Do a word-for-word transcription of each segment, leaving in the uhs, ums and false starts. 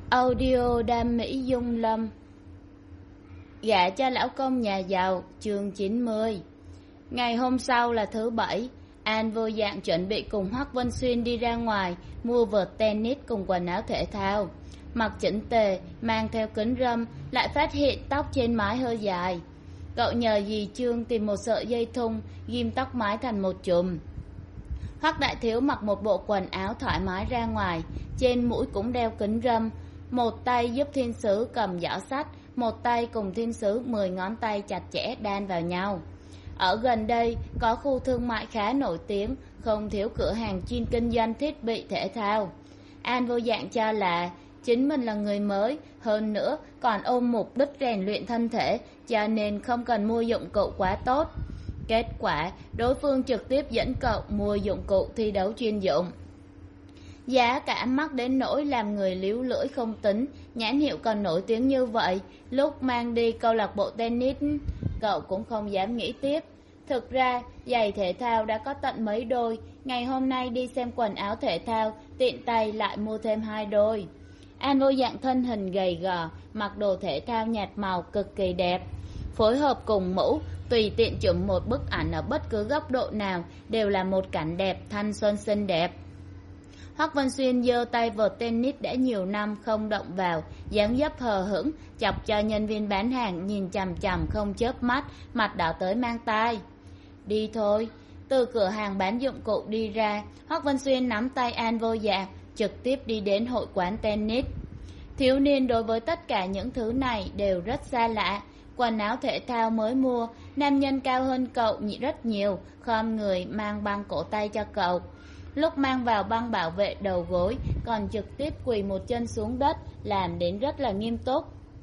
Audio Đam Mỹ Dung Lâm. Gả cho lão công nhà giàu, chương chín mươi. Ngày hôm sau là thứ bảy, An vô dạng chuẩn bị cùng Hoắc Vân Xuyên đi ra ngoài mua vợt tennis cùng quần áo thể thao. Mặc chỉnh tề, mang theo kính râm, lại phát hiện tóc trên mái hơi dài. Cậu nhờ dì Trương tìm một sợi dây thun, ghim tóc mái thành một chùm. Hoắc đại thiếu mặc một bộ quần áo thoải mái ra ngoài, trên mũi cũng đeo kính râm. Một tay giúp thiên sứ cầm giỏ sắt, một tay cùng thiên sứ mười ngón tay chặt chẽ đan vào nhau. Ở gần đây có khu thương mại khá nổi tiếng, không thiếu cửa hàng chuyên kinh doanh thiết bị thể thao. An vô dạng cho là chính mình là người mới, hơn nữa còn ôm mục đích rèn luyện thân thể, cho nên không cần mua dụng cụ quá tốt. Kết quả, đối phương trực tiếp dẫn cậu mua dụng cụ thi đấu chuyên dụng. Giá cả mắc đến nỗi làm người líu lưỡi không tính, nhãn hiệu còn nổi tiếng như vậy, lúc mang đi câu lạc bộ tennis, cậu cũng không dám nghĩ tiếp. Thực ra, giày thể thao đã có tận mấy đôi, ngày hôm nay đi xem quần áo thể thao, tiện tay lại mua thêm hai đôi. An vô dạng thân hình gầy gò, mặc đồ thể thao nhạt màu cực kỳ đẹp. Phối hợp cùng mũ, tùy tiện chụp một bức ảnh ở bất cứ góc độ nào đều là một cảnh đẹp thanh xuân xinh đẹp. Hoắc Vân Xuyên giơ tay vợt tennis đã nhiều năm không động vào, dáng dấp hờ hững, chọc cho nhân viên bán hàng nhìn chằm chằm không chớp mắt, mặt đỏ tới mang tai. Đi thôi. Từ cửa hàng bán dụng cụ đi ra, Hoắc Vân Xuyên nắm tay An vô dạng, trực tiếp đi đến hội quán tennis. Thiếu niên đối với tất cả những thứ này đều rất xa lạ. Quần áo thể thao mới mua, nam nhân cao hơn cậu rất nhiều, khom người mang băng cổ tay cho cậu. Lúc mang vào băng bảo vệ đầu gối, còn trực tiếp quỳ một chân xuống đất, làm đến rất là nghiêm túc.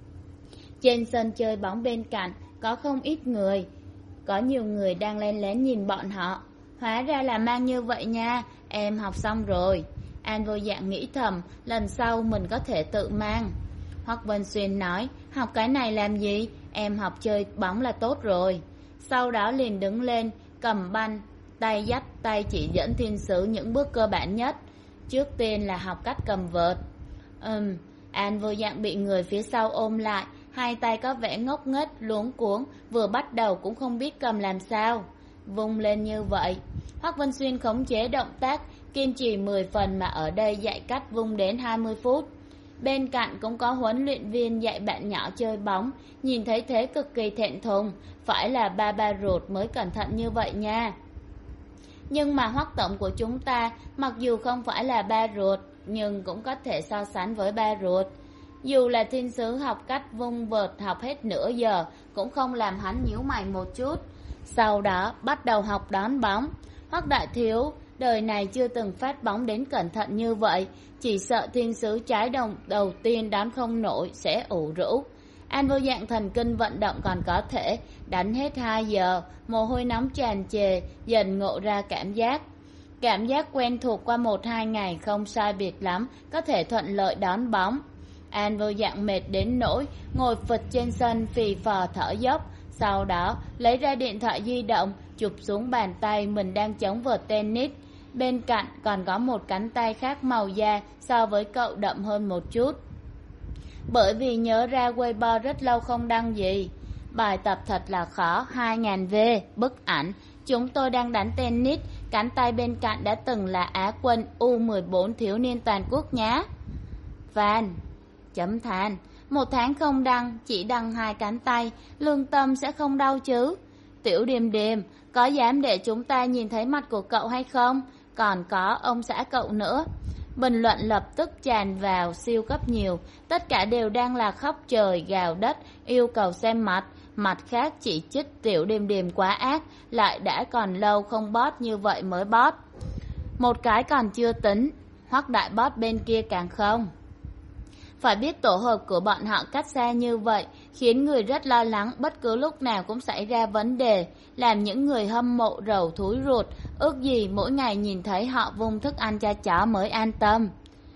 Trên sân chơi bóng bên cạnh, có không ít người. Có nhiều người đang len lén nhìn bọn họ. Hóa ra là mang như vậy nha, em học xong rồi. An vô dạng nghĩ thầm, lần sau mình có thể tự mang. Hoắc Vân Xuyên nói, học cái này làm gì, em học chơi bóng là tốt rồi. Sau đó liền đứng lên, cầm banh, tay dắt tay chỉ dẫn thiên sứ những bước cơ bản nhất. Trước tiên là học cách cầm vợt. Ừm, An vô dạng bị người phía sau ôm lại, hai tay có vẻ ngốc nghếch luống cuống, vừa bắt đầu cũng không biết cầm làm sao. Vung lên như vậy. Hoắc Vân Xuyên khống chế động tác, kiên trì mười phần mà ở đây dạy cách vung đến hai mươi phút. Bên cạnh cũng có huấn luyện viên dạy bạn nhỏ chơi bóng, nhìn thấy thế cực kỳ thẹn thùng, phải là ba ba ruột mới cẩn thận như vậy nha. Nhưng mà Hoắc tổng của chúng ta, mặc dù không phải là ba ruột, nhưng cũng có thể so sánh với ba ruột. Dù là thiên sứ học cách vung vợt học hết nửa giờ, cũng không làm hắn nhíu mày một chút. Sau đó bắt đầu học đón bóng. Hoắc đại thiếu đời này chưa từng phát bóng đến cẩn thận như vậy, chỉ sợ thiên sứ trái đồng đầu tiên đón không nổi sẽ ủ rũ. An vô dạng thần kinh vận động còn có thể, đánh hết hai giờ, mồ hôi nóng tràn trề, dần ngộ ra cảm giác. Cảm giác quen thuộc qua một hai ngày không sai biệt lắm, có thể thuận lợi đón bóng. An vô dạng mệt đến nỗi, ngồi phịch trên sân phì phò thở dốc, sau đó lấy ra điện thoại di động, chụp xuống bàn tay mình đang chống vợt tennis. Bên cạnh còn có một cánh tay khác màu da so với cậu đậm hơn một chút. Bởi vì nhớ ra Weibo rất lâu không đăng gì. Bài tập thật là khó, hai nghìn vê, bức ảnh. Chúng tôi đang đánh tennis, cánh tay bên cạnh đã từng là Á quân u mười bốn thiếu niên toàn quốc nhá. Fan, chấm than, một tháng không đăng, chỉ đăng hai cánh tay, lương tâm sẽ không đau chứ. Tiểu Điềm Điềm, có dám để chúng ta nhìn thấy mặt của cậu hay không? Còn có ông xã cậu nữa. Bình luận lập tức tràn vào siêu cấp nhiều, tất cả đều đang là khóc trời gào đất, yêu cầu xem mặt. Mặt khác chỉ trích Tiểu Điềm Điềm quá ác, lại đã còn lâu không bot như vậy mới bot. Một cái còn chưa tính, Hoắc đại bot bên kia càng không. Phải biết tổ hợp của bọn họ cách xa như vậy, khiến người rất lo lắng bất cứ lúc nào cũng xảy ra vấn đề, làm những người hâm mộ rầu thúi ruột, ước gì mỗi ngày nhìn thấy họ vung thức ăn cho chó mới an tâm.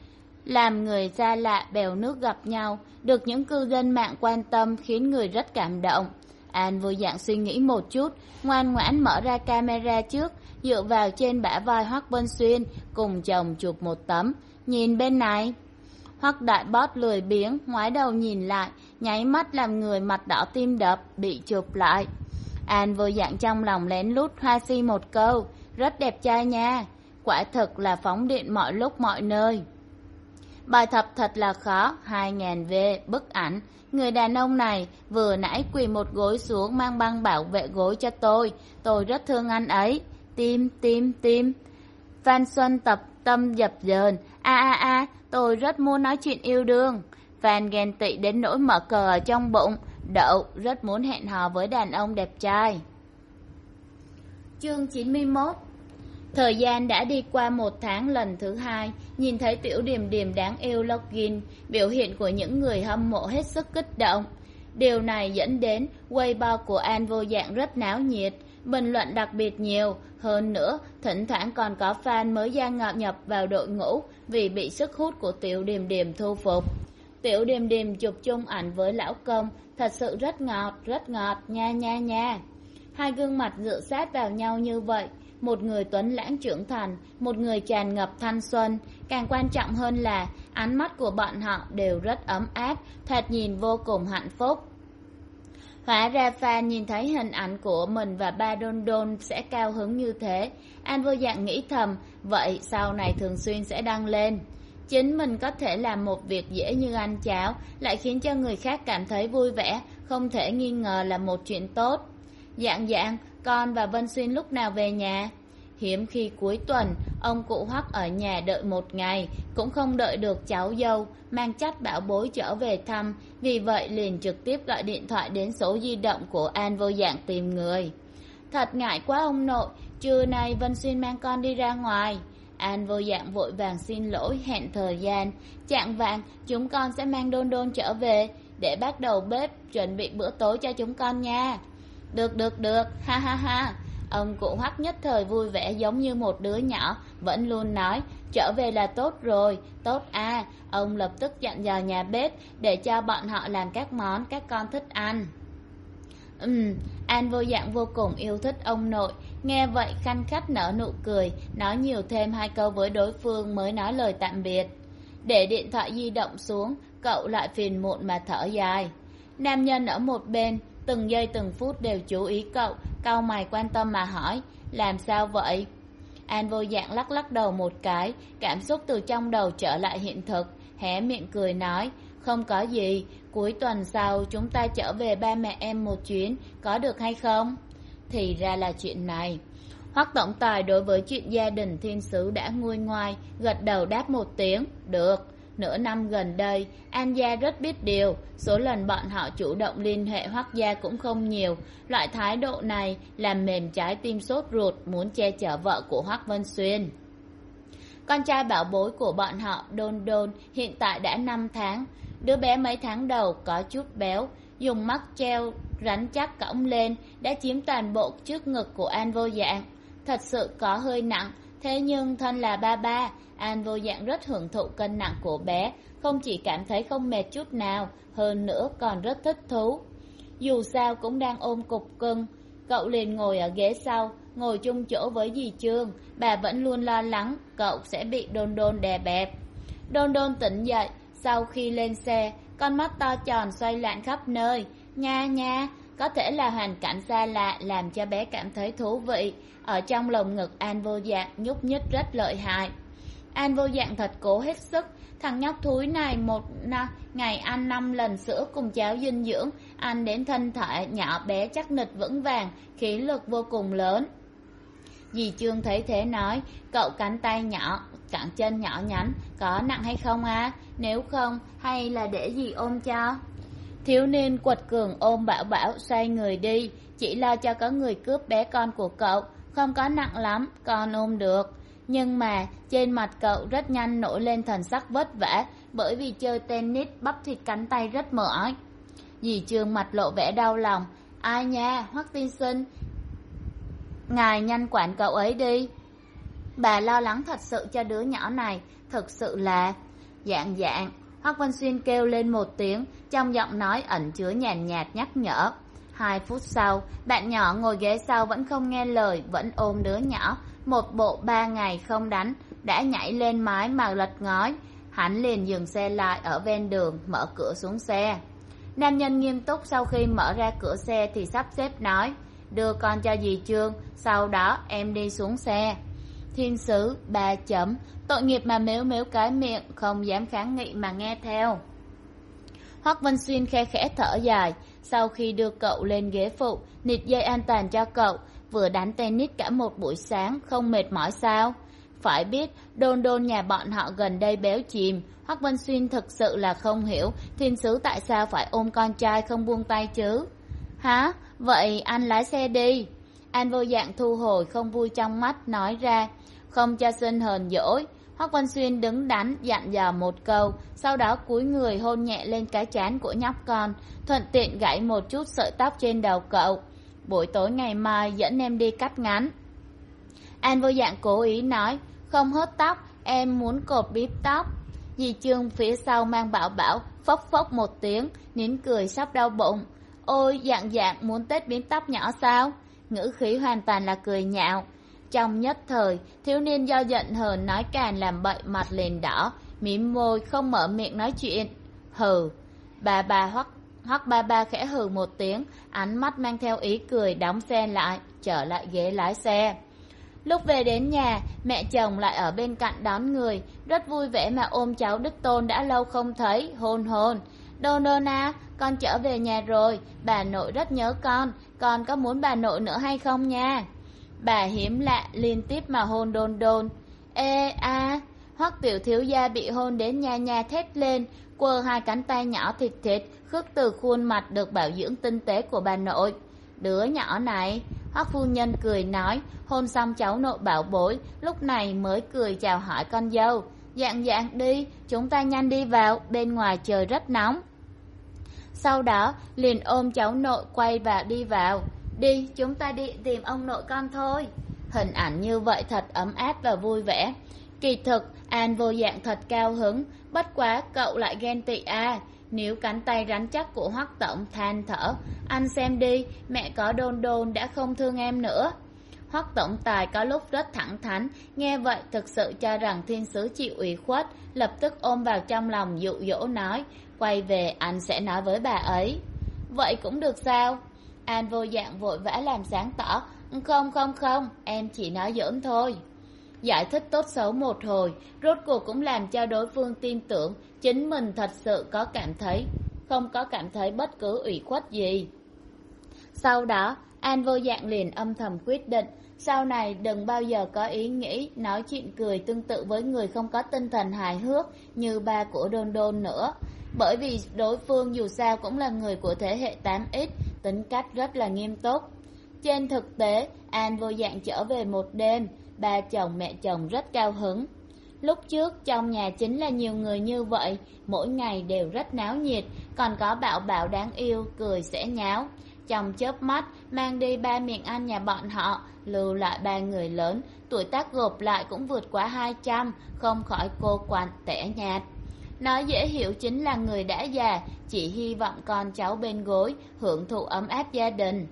Làm người xa lạ bèo nước gặp nhau, được những cư dân mạng quan tâm khiến người rất cảm động. An vô dạng suy nghĩ một chút, ngoan ngoãn mở ra camera trước, dựa vào trên bả vai Hoắc Vân Xuyên, cùng chồng chụp một tấm. Nhìn bên này. Hoắc Đại Bót lười biếng ngoái đầu nhìn lại, nháy mắt làm người mặt đỏ tim đập, bị chụp lại. An Vô Dạng trong lòng lén lút hoa si một câu, rất đẹp trai nha, quả thực là phóng điện mọi lúc mọi nơi. Bài tập thật là khó, hai ngàn về bức ảnh. Người đàn ông này vừa nãy quỳ một gối xuống mang băng bảo vệ gối cho tôi, tôi rất thương anh ấy. Tim, tim, tim. Phan Xuân tập tâm dập dờn, a a a, tôi rất muốn nói chuyện yêu đương. Phan ghen tị đến nỗi mở cờ ở trong bụng. Đậu rất muốn hẹn hò với đàn ông đẹp trai. Chương chín mươi mốt. Thời gian đã đi qua một tháng lần thứ hai, nhìn thấy Tiểu Điềm Điềm đáng yêu login, biểu hiện của những người hâm mộ hết sức kích động. Điều này dẫn đến Weibo của An Vô Dạng rất náo nhiệt, bình luận đặc biệt nhiều. Hơn nữa, thỉnh thoảng còn có fan mới gia ngạo nhập vào đội ngũ vì bị sức hút của Tiểu Điềm Điềm thu phục. Tiểu Điềm Điềm chụp chung ảnh với lão công, thật sự rất ngọt, rất ngọt, nha nha nha. Hai gương mặt dựa sát vào nhau như vậy, một người tuấn lãng trưởng thành, một người tràn ngập thanh xuân. Càng quan trọng hơn là ánh mắt của bọn họ đều rất ấm áp, thoạt nhìn vô cùng hạnh phúc. Hóa ra fan nhìn thấy hình ảnh của mình và ba Đôn Đôn sẽ cao hứng như thế. An Vô Dạng nghĩ thầm, vậy sau này thường xuyên sẽ đăng lên. Chính mình có thể làm một việc dễ như ăn cháo, lại khiến cho người khác cảm thấy vui vẻ, không thể nghi ngờ là một chuyện tốt. Dạng Dạng, con và Vân Xuyên lúc nào về nhà? Hiếm khi cuối tuần, ông cụ Hoắc ở nhà đợi một ngày, cũng không đợi được cháu dâu, mang chắc bảo bối trở về thăm, vì vậy liền trực tiếp gọi điện thoại đến số di động của An Vô Dạng tìm người. Thật ngại quá ông nội, trưa nay Vân Xuyên mang con đi ra ngoài. An Vô Dạng vội vàng xin lỗi, hẹn thời gian. Chạng vạng, chúng con sẽ mang Đôn Đôn trở về, để bắt đầu bếp, chuẩn bị bữa tối cho chúng con nha. Được được được, ha ha ha. Ông cụ Hoắc nhất thời vui vẻ giống như một đứa nhỏ, vẫn luôn nói, trở về là tốt rồi, tốt à. Ông lập tức dặn dò nhà bếp, để cho bọn họ làm các món các con thích ăn. Ừm, An Vô Dạng vô cùng yêu thích ông nội, nghe vậy khanh khách nở nụ cười, nói nhiều thêm hai câu với đối phương mới nói lời tạm biệt. Để điện thoại di động xuống, cậu lại phiền muộn mà thở dài. Nam nhân ở một bên, từng giây từng phút đều chú ý cậu, cau mày quan tâm mà hỏi, làm sao vậy? An Vô Dạng lắc lắc đầu một cái, cảm xúc từ trong đầu trở lại hiện thực, hé miệng cười nói, không có gì, cuối tuần sau chúng ta trở về ba mẹ em một chuyến, có được hay không? Thì ra là chuyện này. Hoắc tổng tài đối với chuyện gia đình thiên sứ đã nguôi ngoai, gật đầu đáp một tiếng, được. Nửa năm gần đây, An gia rất biết điều, số lần bọn họ chủ động liên hệ Hoắc gia cũng không nhiều. Loại thái độ này làm mềm trái tim sốt ruột, muốn che chở vợ của Hoắc Vân Xuyên. Con trai bảo bối của bọn họ, Đôn Đôn, hiện tại đã năm tháng. Đứa bé mấy tháng đầu có chút béo, dùng mắc treo rắn chắc cõng lên, đã chiếm toàn bộ trước ngực của An Vô Dạng. Thật sự có hơi nặng, thế nhưng thân là ba ba, An Vô Dạng rất hưởng thụ cân nặng của bé, không chỉ cảm thấy không mệt chút nào, hơn nữa còn rất thích thú. Dù sao cũng đang ôm cục cưng, cậu liền ngồi ở ghế sau, ngồi chung chỗ với dì Trương, bà vẫn luôn lo lắng cậu sẽ bị Đôn Đôn đè bẹp. Đôn Đôn tỉnh dậy, sau khi lên xe, con mắt to tròn xoay loạn khắp nơi, nha nha, có thể là hoàn cảnh xa lạ làm cho bé cảm thấy thú vị, ở trong lồng ngực An Vô Dạng nhúc nhích rất lợi hại. An Vô Dạng thật cố hết sức, thằng nhóc thúi này một ngày ăn năm lần sữa cùng cháo dinh dưỡng, ăn đến thân thể nhỏ bé chắc nịch vững vàng, khí lực vô cùng lớn. Dì Trương thấy thế nói, cậu cánh tay nhỏ, cẳng chân nhỏ nhắn, có nặng hay không à? Nếu không, hay là để dì ôm cho? Thiếu niên quật cường ôm Bảo Bảo xoay người đi, chỉ lo cho có người cướp bé con của cậu, không có nặng lắm, con ôm được. Nhưng mà trên mặt cậu rất nhanh nổi lên thần sắc vất vả, bởi vì chơi tennis bắp thịt cánh tay rất mỏi. Dì Trương mặt lộ vẻ đau lòng, ai nha, Hoắc tiên sinh, ngài nhanh quản cậu ấy đi. Bà lo lắng thật sự cho đứa nhỏ này, thực sự là... Dạng Dạng, Hoắc Vân Xuyên kêu lên một tiếng, trong giọng nói ẩn chứa nhàn nhạt nhắc nhở. Hai phút sau, bạn nhỏ ngồi ghế sau vẫn không nghe lời, vẫn ôm đứa nhỏ, một bộ ba ngày không đánh, đã nhảy lên mái mà lật ngói. Hắn liền dừng xe lại ở ven đường, mở cửa xuống xe. Nam nhân nghiêm túc sau khi mở ra cửa xe thì sắp xếp nói, đưa con cho dì Trương, sau đó em đi xuống xe. Thiên sứ, ba chấm, tội nghiệp mà mếu mếu cái miệng, không dám kháng nghị mà nghe theo. Hoắc Vân Xuyên khe khẽ thở dài, sau khi đưa cậu lên ghế phụ, nịt dây an toàn cho cậu, vừa đánh tennis cả một buổi sáng, không mệt mỏi sao? Phải biết, đôn đôn nhà bọn họ gần đây béo chìm, Hoắc Vân Xuyên thực sự là không hiểu thiên sứ tại sao phải ôm con trai không buông tay chứ. Hả? Vậy anh lái xe đi. Anh vô dạng thu hồi không vui trong mắt, nói ra, không cho xin hờn dỗi. Hoắc Vân Xuyên đứng đắn dặn dò một câu, sau đó cúi người hôn nhẹ lên cái trán của nhóc con, thuận tiện gãy một chút sợi tóc trên đầu cậu. Buổi tối ngày mai dẫn em đi cắt ngắn. An vô dạng cố ý nói, không hớt tóc, em muốn cột bím tóc. Dì Trương phía sau mang bảo bảo, phốc phốc một tiếng, nín cười sắp đau bụng. Ôi, dạng dạng muốn tết bím tóc nhỏ sao? Ngữ khí hoàn toàn là cười nhạo. Trong nhất thời, thiếu niên do giận hờn nói càn làm bậy, mặt liền đỏ, mím môi không mở miệng nói chuyện. Hừ. Bà bà hoắc hoắc ba ba khẽ hừ một tiếng, ánh mắt mang theo ý cười, đóng xe lại, trở lại ghế lái xe. Lúc về đến nhà, mẹ chồng lại ở bên cạnh đón người, rất vui vẻ mà ôm cháu đích tôn đã lâu không thấy, hôn hôn. Đôn đôn à, con trở về nhà rồi, bà nội rất nhớ con, con có muốn bà nội nữa hay không nha? Bà hiếm lạ liên tiếp mà hôn đôn đôn. Ê a, Hoắc tiểu thiếu gia bị hôn đến nha nha thét lên, quơ hai cánh tay nhỏ thịt thịt, khước từ khuôn mặt được bảo dưỡng tinh tế của bà nội. Đứa nhỏ này, Hoắc phu nhân cười nói, hôn xong cháu nội bảo bối, lúc này mới cười chào hỏi con dâu. Dạng dạng đi, chúng ta nhanh đi vào, bên ngoài trời rất nóng. Sau đó, liền ôm cháu nội quay và đi vào. Đi, chúng ta đi tìm ông nội con thôi. Hình ảnh như vậy thật ấm áp và vui vẻ. Kỳ thực, An vô dạng thật cao hứng, bất quá cậu lại ghen tị à. Níu cánh tay rắn chắc của Hoắc tổng than thở, anh xem đi, mẹ có đôn đôn đã không thương em nữa. Hoắc tổng tài có lúc rất thẳng thắn, nghe vậy thực sự cho rằng thiên sứ chịu ủy khuất, lập tức ôm vào trong lòng dụ dỗ nói, quay về anh sẽ nói với bà ấy. Vậy cũng được sao? An vô dạng vội vã làm sáng tỏ, không không không, em chỉ nói giỡn thôi. Giải thích tốt xấu một hồi, rốt cuộc cũng làm cho đối phương tin tưởng chính mình thật sự có cảm thấy, không có cảm thấy bất cứ ủy khuất gì. Sau đó, An vô dạng liền âm thầm quyết định, sau này đừng bao giờ có ý nghĩ nói chuyện cười tương tự với người không có tinh thần hài hước như ba của đôn đôn nữa. Bởi vì đối phương dù sao cũng là người của thế hệ tám x, tính cách rất là nghiêm túc. Trên thực tế, An vô dạng trở về một đêm, ba chồng mẹ chồng rất cao hứng. Lúc trước trong nhà chính là nhiều người như vậy, mỗi ngày đều rất náo nhiệt, còn có bảo bảo đáng yêu, cười sẽ nháo. Trong chớp mắt, mang đi ba miệng ăn nhà bọn họ, lưu lại ba người lớn, tuổi tác gộp lại cũng vượt quá hai trăm, không khỏi cô quạnh tẻ nhạt. Nói dễ hiểu chính là người đã già, chỉ hy vọng con cháu bên gối, hưởng thụ ấm áp gia đình.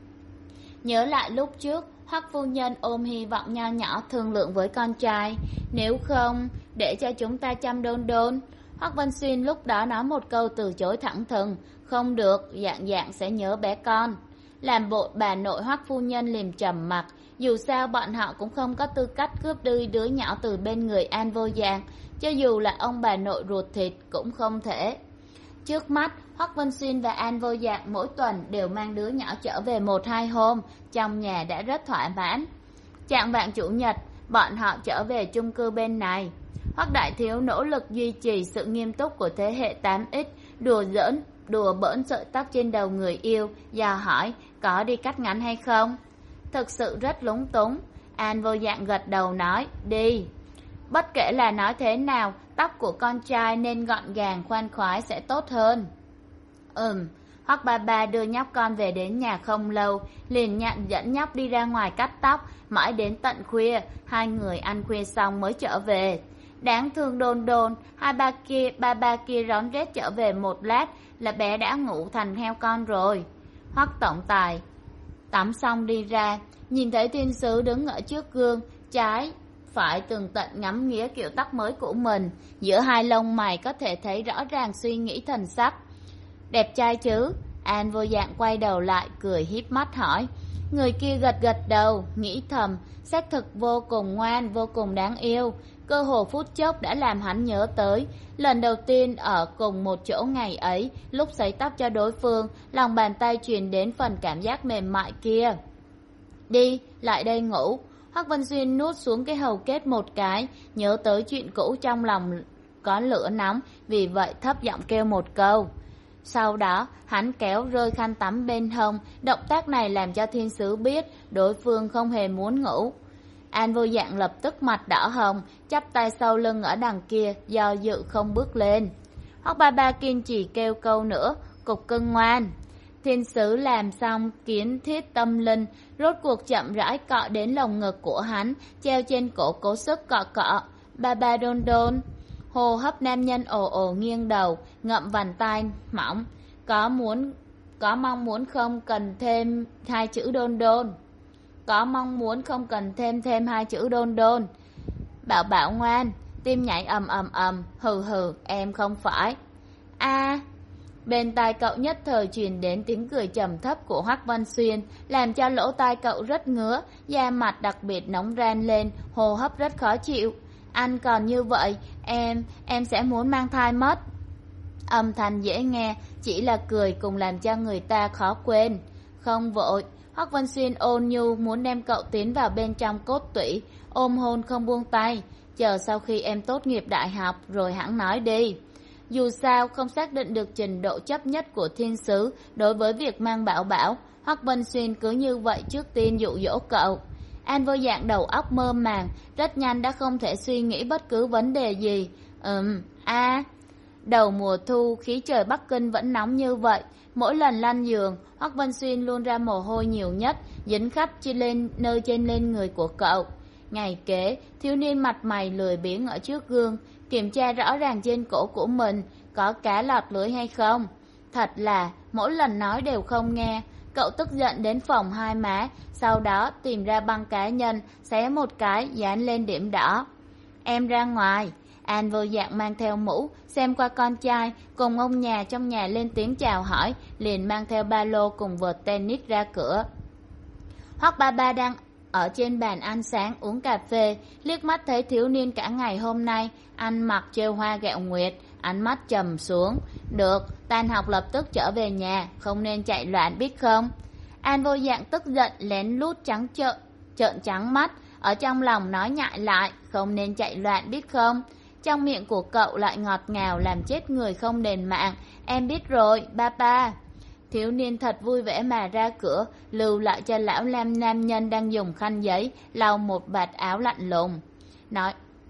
Nhớ lại lúc trước, Hoắc phu nhân ôm hy vọng nho nhỏ thương lượng với con trai, nếu không, để cho chúng ta chăm đôn đôn. Hoắc Vân Xuyên lúc đó nói một câu từ chối thẳng thừng, không được, dạng dạng sẽ nhớ bé con. Làm bộ bà nội Hoắc phu nhân liềm trầm mặt, dù sao bọn họ cũng không có tư cách cướp đi đứa nhỏ từ bên người An vô dạng, cho dù là ông bà nội ruột thịt cũng không thể. Trước mắt, Hoắc Vân Xuyên và An vô dạng mỗi tuần đều mang đứa nhỏ trở về một hai hôm, trong nhà đã rất thỏa mãn. Chạng vạng chủ nhật, bọn họ trở về chung cư bên này. Hoắc đại thiếu nỗ lực duy trì sự nghiêm túc của thế hệ tám x, đùa giỡn, đùa bỡn sợi tóc trên đầu người yêu, dò hỏi có đi cắt ngắn hay không. Thực sự rất lúng túng. An vô dạng gật đầu nói, đi. Bất kể là nói thế nào, tóc của con trai nên gọn gàng khoan khoái sẽ tốt hơn. Ừm, Hoắc ba ba đưa nhóc con về đến nhà không lâu, liền nhận dẫn nhóc đi ra ngoài cắt tóc, mãi đến tận khuya, hai người ăn khuya xong mới trở về. Đáng thương đôn đôn, hai ba kia, ba ba kia rón rét trở về một lát là bé đã ngủ thành heo con rồi. Hoắc tổng tài tắm xong đi ra, nhìn thấy thiên sứ đứng ở trước gương, trái phải tường tận ngắm nghía kiểu tóc mới của mình. Giữa hai lông mày có thể thấy rõ ràng suy nghĩ thần sắc. Đẹp trai chứ? An vô dạng quay đầu lại, cười híp mắt hỏi. Người kia gật gật đầu, nghĩ thầm, xác thực vô cùng ngoan, vô cùng đáng yêu. Cơ hồ phút chốc đã làm hắn nhớ tới lần đầu tiên ở cùng một chỗ ngày ấy, lúc sấy tóc cho đối phương, lòng bàn tay truyền đến phần cảm giác mềm mại kia. Đi, lại đây ngủ. Hoắc Vân Xuyên nuốt xuống cái hầu kết một cái, nhớ tới chuyện cũ trong lòng có lửa nóng, vì vậy thấp giọng kêu một câu. Sau đó, hắn kéo rơi khăn tắm bên hông, động tác này làm cho thiên sứ biết đối phương không hề muốn ngủ. An vô dạng lập tức mặt đỏ hồng, chắp tay sau lưng ở đằng kia, do dự không bước lên. Hoắc ba ba kiên trì kêu câu nữa, cục cưng ngoan. Thiên sứ làm xong kiến thiết tâm linh, rốt cuộc chậm rãi cọ đến lồng ngực của hắn, treo trên cổ cố sức cọ cọ. Ba ba đôn đôn. Hô hấp nam nhân ồ ồ nghiêng đầu, ngậm vành tai mỏng. Có muốn, có mong muốn không cần thêm hai chữ đôn đôn. Có mong muốn không cần thêm thêm hai chữ đôn đôn. Bảo bảo ngoan, tim nhảy ầm ầm ầm, hừ hừ, em không phải. A. Bên tai cậu nhất thời truyền đến tiếng cười trầm thấp của Hoắc Vân Xuyên, làm cho lỗ tai cậu rất ngứa, da mặt đặc biệt nóng ran lên, hô hấp rất khó chịu. Anh còn như vậy, em, em sẽ muốn mang thai mất. Âm thanh dễ nghe, chỉ là cười cùng làm cho người ta khó quên. Không vội, Hoắc Vân Xuyên ôn nhu muốn đem cậu tiến vào bên trong cốt tủy, ôm hôn không buông tay. Chờ sau khi em tốt nghiệp đại học rồi hẳn nói đi. Dù sao không xác định được trình độ chấp nhất của thiên sứ đối với việc mang bảo bảo, Hoắc Vân Xuyên cứ như vậy trước tiên dụ dỗ cậu. An vô dạng đầu óc mơ màng, rất nhanh đã không thể suy nghĩ bất cứ vấn đề gì. Ừm, a à. Đầu mùa thu, khí trời Bắc Kinh vẫn nóng như vậy. Mỗi lần lăn giường, Hoắc Vân Xuyên luôn ra mồ hôi nhiều nhất, dính khắp trên lên nơi trên lên người của cậu. Ngày kế, thiếu niên mặt mày lười biếng ở trước gương, kiểm tra rõ ràng trên cổ của mình có cá lọt lưới hay không. Thật là mỗi lần nói đều không nghe. Cậu tức giận đến phồng hai má, sau đó tìm ra băng cá nhân, xé một cái dán lên điểm đỏ. Em ra ngoài. An vô dạng mang theo mũ, xem qua con trai, cùng ông nhà trong nhà lên tiếng chào hỏi, liền mang theo ba lô cùng vợt tennis ra cửa. Hoắc ba ba đang ở trên bàn ăn sáng uống cà phê, liếc mắt thấy thiếu niên cả ngày hôm nay ăn mặc trêu hoa gẹo nguyệt, ánh mắt trầm xuống. Được, tan học lập tức trở về nhà, không nên chạy loạn biết không? An vô dạng tức giận lén lút trắng trợn, trợn trắng mắt, ở trong lòng nói nhại lại, không nên chạy loạn biết không? Trong miệng của cậu lại ngọt ngào làm chết người không đền mạng. Em biết rồi, ba ba. Thiếu niên thật vui vẻ mà ra cửa, lưu lại cho lão lam nam nhân đang dùng khăn giấy lau một vạt áo lạnh lùng. Nói.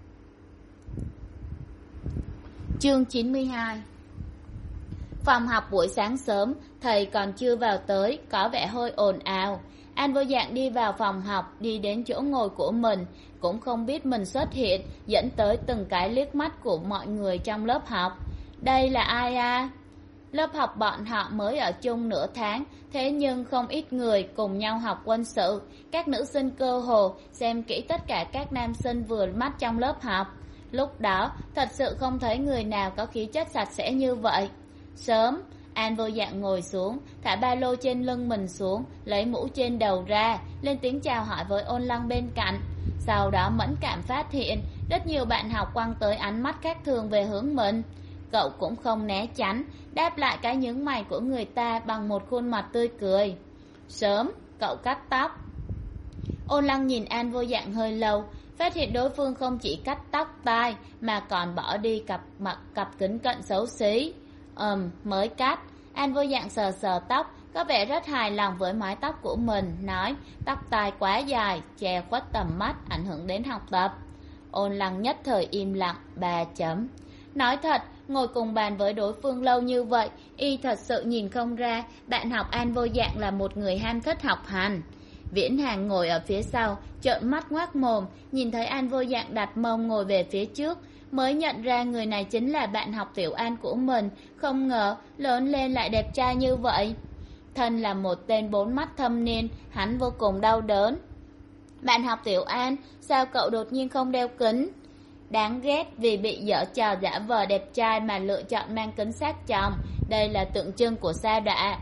Chương chín mươi hai. Phòng học buổi sáng sớm, thầy còn chưa vào tới, có vẻ hơi ồn ào. An vô dạng đi vào phòng học, đi đến chỗ ngồi của mình, cũng không biết mình xuất hiện, dẫn tới từng cái liếc mắt của mọi người trong lớp học. Đây là ai à? Lớp học bọn họ mới ở chung nửa tháng, thế nhưng không ít người cùng nhau học quân sự. Các nữ sinh cơ hồ xem kỹ tất cả các nam sinh vừa mắt trong lớp học. Lúc đó, thật sự không thấy người nào có khí chất sạch sẽ như vậy. Sớm, An vô dạng ngồi xuống, thả ba lô trên lưng mình xuống, lấy mũ trên đầu ra, lên tiếng chào hỏi với Ôn Lăng bên cạnh. Sau đó mẫn cảm phát hiện, rất nhiều bạn học quăng tới ánh mắt khác thường về hướng mình. Cậu cũng không né tránh, đáp lại cái nhướng mày của người ta bằng một khuôn mặt tươi cười. Sớm, cậu cắt tóc. Ôn Lăng nhìn An vô dạng hơi lâu, phát hiện đối phương không chỉ cắt tóc tai mà còn bỏ đi cặp mặt cặp kính cận xấu xí. Ừm, mới cắt. An vô dạng sờ sờ tóc, có vẻ rất hài lòng với mái tóc của mình, nói tóc tai quá dài, che khuất tầm mắt, ảnh hưởng đến học tập. Ôn Lăng nhất thời im lặng, ba chấm. Nói thật, ngồi cùng bàn với đối phương lâu như vậy, y thật sự nhìn không ra bạn học An vô dạng là một người ham thích học hành. Viễn Hàng ngồi ở phía sau, trợn mắt ngoác mồm, nhìn thấy An vô dạng đặt mông ngồi về phía trước, mới nhận ra người này chính là bạn học Tiểu An của mình, không ngờ lớn lên lại đẹp trai như vậy. Thân là một tên bốn mắt thâm niên, hắn vô cùng đau đớn. Bạn học Tiểu An, sao cậu đột nhiên không đeo kính? Đáng ghét vì bị giở trò giả vờ đẹp trai mà lựa chọn mang kính sát chồng. Đây là tượng trưng của sa đọa.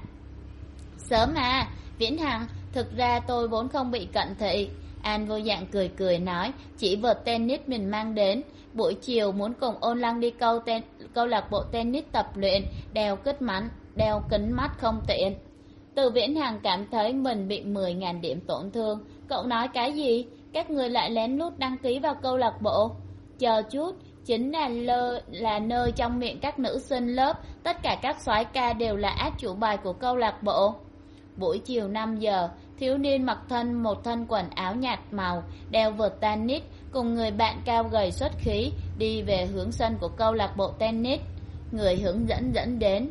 Sớm à, Viễn Hằng, thực ra tôi vốn không bị cận thị. An vô dạng cười cười nói, chỉ vợt tennis mình mang đến. Buổi chiều muốn cùng Ôn Lăng đi câu, ten, câu lạc bộ tennis tập luyện, đeo kính mắt, đeo kính mắt không tiện. Từ Viễn Hằng cảm thấy mình bị mười nghìn điểm tổn thương. Cậu nói cái gì? Các người lại lén lút đăng ký vào câu lạc bộ? Chờ chút, chính là, lơ, là nơi trong miệng các nữ sinh lớp, tất cả các soái ca đều là át chủ bài của câu lạc bộ. Buổi chiều năm giờ, thiếu niên mặc thân một thân quần áo nhạt màu, đeo vợt tennis, cùng người bạn cao gầy xuất khí đi về hướng sân của câu lạc bộ tennis. Người hướng dẫn dẫn đến.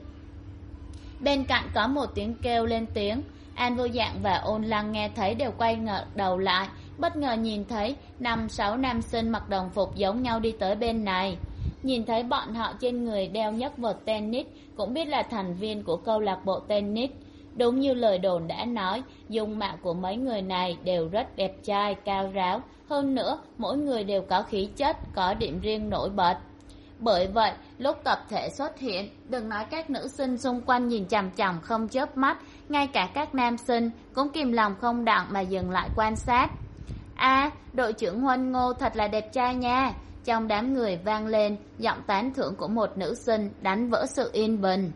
Bên cạnh có một tiếng kêu lên tiếng. An vô dạng và Ôn Lăng nghe thấy đều quay ngờ đầu lại, bất ngờ nhìn thấy năm sáu nam sinh mặc đồng phục giống nhau đi tới bên này. Nhìn thấy bọn họ trên người đeo nhấc vợt tennis, cũng biết là thành viên của câu lạc bộ tennis. Đúng như lời đồn đã nói, dung mạo của mấy người này đều rất đẹp trai, cao ráo. Hơn nữa, mỗi người đều có khí chất, có điểm riêng nổi bật. Bởi vậy, lúc tập thể xuất hiện, đừng nói các nữ sinh xung quanh nhìn chằm chằm không chớp mắt, ngay cả các nam sinh cũng kìm lòng không đặng mà dừng lại quan sát. À, đội trưởng Huân Ngô thật là đẹp trai nha. Trong đám người vang lên giọng tán thưởng của một nữ sinh, đánh vỡ sự yên bình.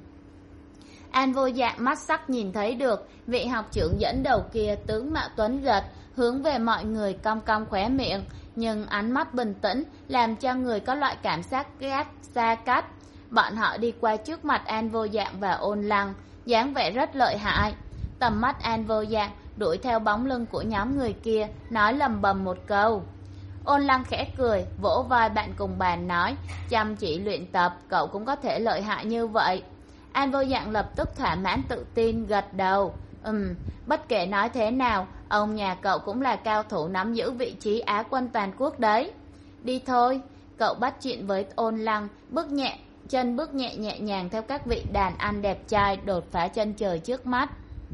An vô dạng mắt sắc nhìn thấy được vị học trưởng dẫn đầu kia tướng mạo tuấn giật, hướng về mọi người cong cong khóe miệng, nhưng ánh mắt bình tĩnh làm cho người có loại cảm giác ghét xa cách. Bọn họ đi qua trước mặt An vô dạng và Ôn Lăng, dáng vẻ rất lợi hại. Tầm mắt An vô dạng đuổi theo bóng lưng của nhóm người kia, nói lầm bầm một câu. Ôn Lăng khẽ cười, vỗ vai bạn cùng bàn nói, chăm chỉ luyện tập, cậu cũng có thể lợi hại như vậy. An vô dạng lập tức thỏa mãn tự tin gật đầu. Ừm, bất kể nói thế nào, ông nhà cậu cũng là cao thủ nắm giữ vị trí Á quân toàn quốc đấy. Đi thôi, cậu bắt chuyện với Ôn Lăng, bước nhẹ, chân bước nhẹ nhẹ nhàng theo các vị đàn anh đẹp trai đột phá chân trời trước mắt.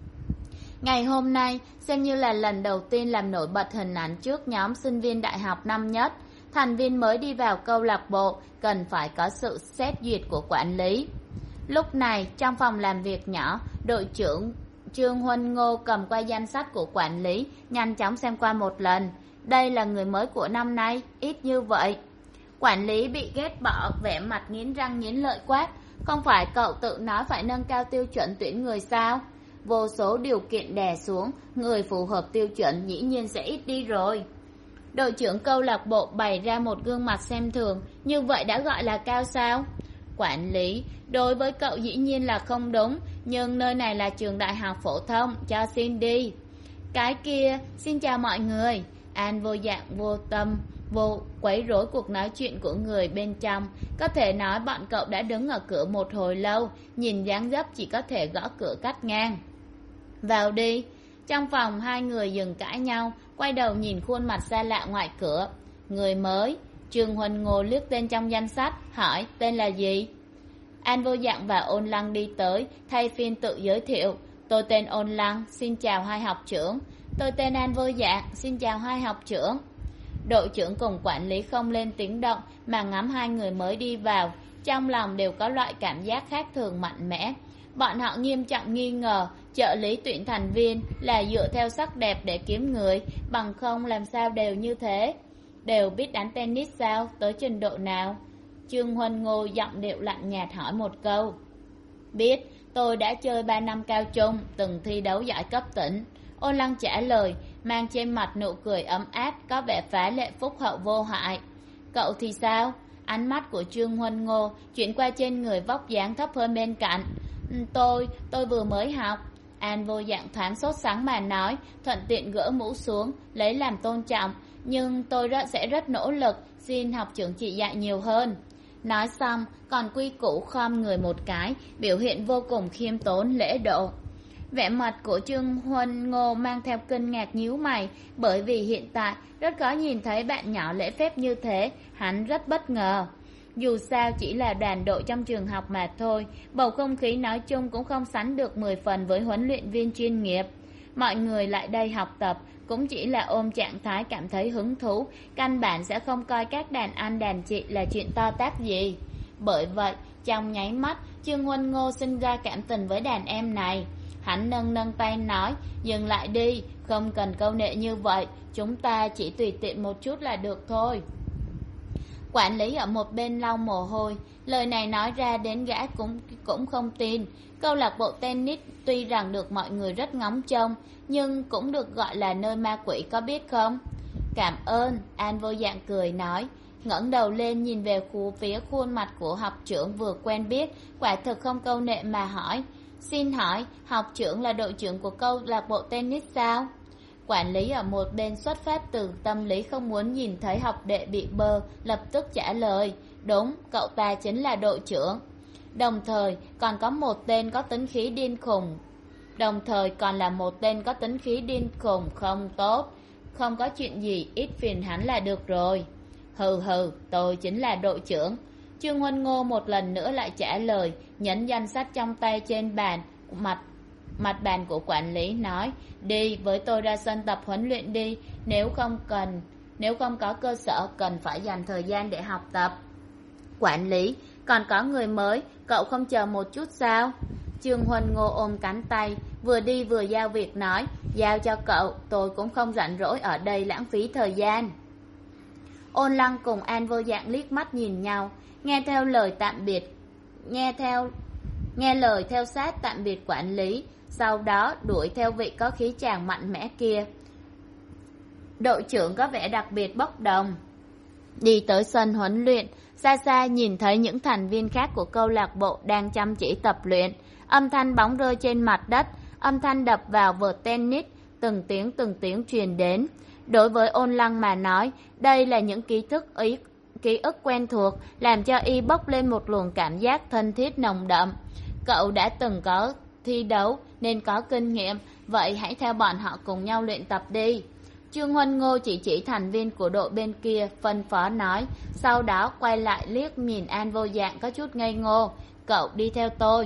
Ngày hôm nay, xem như là lần đầu tiên làm nổi bật hình ảnh trước nhóm sinh viên đại học năm nhất. Thành viên mới đi vào câu lạc bộ, cần phải có sự xét duyệt của quản lý. Lúc này, trong phòng làm việc nhỏ, đội trưởng Trương Huân Ngô cầm qua danh sách của quản lý, nhanh chóng xem qua một lần. Đây là người mới của năm nay, ít như vậy. Quản lý bị ghét bỏ, vẻ mặt nghiến răng nghiến lợi quát. Không phải cậu tự nói phải nâng cao tiêu chuẩn tuyển người sao? Vô số điều kiện đè xuống, người phù hợp tiêu chuẩn dĩ nhiên sẽ ít đi rồi. Đội trưởng câu lạc bộ bày ra một gương mặt xem thường, như vậy đã gọi là cao sao? Quản lý, đối với cậu dĩ nhiên là không đúng, nhưng nơi này là trường đại học phổ thông, cho xin đi. Cái kia, xin chào mọi người. An vô dạng vô tâm, vô quấy rối cuộc nói chuyện của người bên trong. Có thể nói bọn cậu đã đứng ở cửa một hồi lâu, nhìn dáng dấp chỉ có thể gõ cửa cắt ngang. Vào đi. Trong phòng hai người dừng cãi nhau, quay đầu nhìn khuôn mặt xa lạ ngoài cửa. Người mới. Trương Huân Ngô liếc tên trong danh sách, hỏi tên là gì? An vô dạng và Ôn Lăng đi tới, thay phiên tự giới thiệu. Tôi tên Ôn Lăng, xin chào hai học trưởng. Tôi tên An vô dạng, xin chào hai học trưởng. Đội trưởng cùng quản lý không lên tiếng động mà ngắm hai người mới đi vào, trong lòng đều có loại cảm giác khác thường mạnh mẽ. Bọn họ nghiêm trọng nghi ngờ trợ lý tuyển thành viên là dựa theo sắc đẹp để kiếm người, bằng không làm sao đều như thế. Đều biết đánh tennis sao, tới trình độ nào? Trương Huân Ngô giọng điệu lạnh nhạt hỏi một câu. Biết, tôi đã chơi ba năm cao trung, từng thi đấu giải cấp tỉnh. Ôn Lăng trả lời, mang trên mặt nụ cười ấm áp, có vẻ phá lệ phúc hậu vô hại. Cậu thì sao? Ánh mắt của Trương Huân Ngô chuyển qua trên người vóc dáng thấp hơn bên cạnh. Tôi, tôi vừa mới học. An vô dạng thoáng sốt sắng mà nói, thuận tiện gỡ mũ xuống, lấy làm tôn trọng. Nhưng tôi rất, sẽ rất nỗ lực, xin học trưởng chỉ dạy nhiều hơn. Nói xong, còn quy củ khom người một cái, biểu hiện vô cùng khiêm tốn lễ độ. Vẻ mặt của Trương Huân Ngô mang theo kinh ngạc nhíu mày, bởi vì hiện tại rất khó nhìn thấy bạn nhỏ lễ phép như thế, hắn rất bất ngờ. Dù sao chỉ là đoàn đội trong trường học mà thôi, bầu không khí nói chung cũng không sánh được mười phần với huấn luyện viên chuyên nghiệp. Mọi người lại đây học tập cũng chỉ là ôm trạng thái cảm thấy hứng thú, căn bản sẽ không coi các đàn anh đàn chị là chuyện to tát gì. Bởi vậy trong nháy mắt Trương Huân Ngô sinh ra cảm tình với đàn em này. Hắn nâng nâng tay nói, dừng lại đi, không cần câu nệ như vậy, chúng ta chỉ tùy tiện một chút là được thôi. Quản lý ở một bên lau mồ hôi, lời này nói ra đến gã cũng cũng không tin. Câu lạc bộ tennis tuy rằng được mọi người rất ngóng trông, nhưng cũng được gọi là nơi ma quỷ, có biết không? Cảm ơn, An Vô Dạng cười nói, ngẩng đầu lên nhìn về khu phía khuôn mặt của học trưởng vừa quen biết, quả thực không câu nệ mà hỏi, xin hỏi học trưởng là đội trưởng của câu lạc bộ tennis sao? Quản lý ở một bên xuất phát từ tâm lý không muốn nhìn thấy học đệ bị bơ, lập tức trả lời, đúng, cậu ta chính là đội trưởng. Đồng thời còn có một tên có tính khí điên khùng. Đồng thời còn là một tên có tính khí điên khùng không tốt. Không có chuyện gì, ít phiền hắn là được rồi. Hừ hừ, tôi chính là đội trưởng. Trương Huân Ngô một lần nữa lại trả lời, nhấn danh sách trong tay trên bàn, mặt mặt bàn của quản lý nói, đi với tôi ra sân tập huấn luyện đi, nếu không cần nếu không có cơ sở cần phải dành thời gian để học tập. Quản lý, còn có người mới, cậu không chờ một chút sao? Trương Huân Ngô ôm cánh tay, vừa đi vừa giao việc nói, giao cho cậu, tôi cũng không rảnh rỗi ở đây lãng phí thời gian. Ôn Lăng cùng An Vô Dạng liếc mắt nhìn nhau, nghe theo lời tạm biệt, nghe theo nghe lời theo sát tạm biệt quản lý, sau đó đuổi theo vị có khí chàng mạnh mẽ kia. Đội trưởng có vẻ đặc biệt bốc đồng. Đi tới sân huấn luyện, xa xa nhìn thấy những thành viên khác của câu lạc bộ đang chăm chỉ tập luyện, âm thanh bóng rơi trên mặt đất, âm thanh đập vào vợt tennis, từng tiếng từng tiếng truyền đến. Đối với Ôn Lăng mà nói, đây là những ký thức ý ký ức quen thuộc, làm cho y bốc lên một luồng cảm giác thân thiết nồng đậm. Cậu đã từng có thi đấu nên có kinh nghiệm, vậy hãy theo bọn họ cùng nhau luyện tập đi. Trương Huân Ngô chỉ chỉ thành viên của đội bên kia, phân phó nói, sau đó quay lại liếc nhìn An Vô Dạng có chút ngây ngô, cậu đi theo tôi.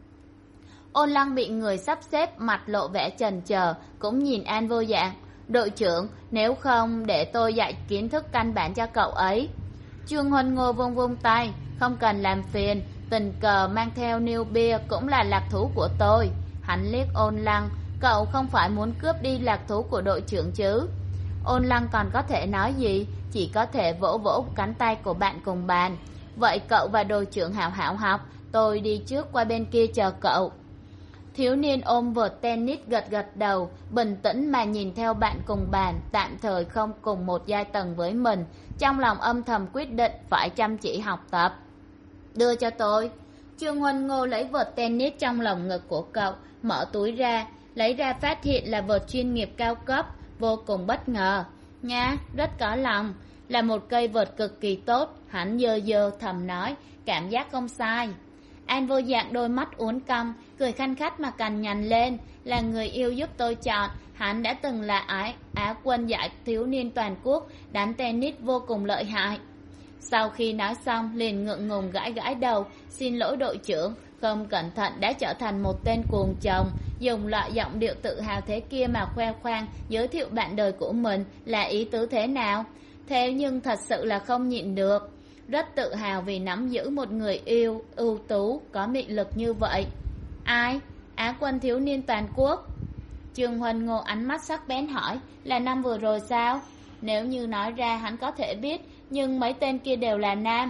Ôn Lăng bị người sắp xếp, mặt lộ vẻ chần chờ, cũng nhìn An Vô Dạng, đội trưởng, nếu không để tôi dạy kiến thức căn bản cho cậu ấy. Trương Huân Ngô vung vung tay, không cần làm phiền, tình cờ mang theo newbie cũng là lạc thú của tôi. Hắn liếc Ôn Lăng, cậu không phải muốn cướp đi lạc thú của đội trưởng chứ? Ôn Lăng còn có thể nói gì, chỉ có thể vỗ vỗ cánh tay của bạn cùng bàn. Vậy cậu và đội trưởng hảo hảo học, tôi đi trước qua bên kia chờ cậu. Thiếu niên ôm vợt tennis gật gật đầu, bình tĩnh mà nhìn theo bạn cùng bàn, tạm thời không cùng một giai tầng với mình, trong lòng âm thầm quyết định phải chăm chỉ học tập. Đưa cho tôi. Trương Huân Ngô lấy vợt tennis trong lồng ngực của cậu, mở túi ra, lấy ra phát hiện là vợt chuyên nghiệp cao cấp, vô cùng bất ngờ. Nha, rất có lòng, là một cây vợt cực kỳ tốt, hắn dơ dơ thầm nói, cảm giác không sai. An Vô Dạng đôi mắt uốn cong, cười khanh khách mà cằn nhằn lên, là người yêu giúp tôi chọn, hắn đã từng là ái Á quân giải thiếu niên toàn quốc, đánh tennis vô cùng lợi hại. Sau khi nói xong liền ngượng ngùng gãi gãi đầu, xin lỗi đội trưởng, không cẩn thận đã trở thành một tên cuồng chồng, dùng loại giọng điệu tự hào thế kia mà khoe khoang giới thiệu bạn đời của mình, là ý tứ thế nào? Thế nhưng thật sự là không nhịn được, rất tự hào vì nắm giữ một người yêu ưu tú có mị lực như vậy. Ai? Á quân thiếu niên toàn quốc? Trương Huân Ngô ánh mắt sắc bén hỏi, là năm vừa rồi sao? Nếu như nói ra hắn có thể biết, nhưng mấy tên kia đều là nam.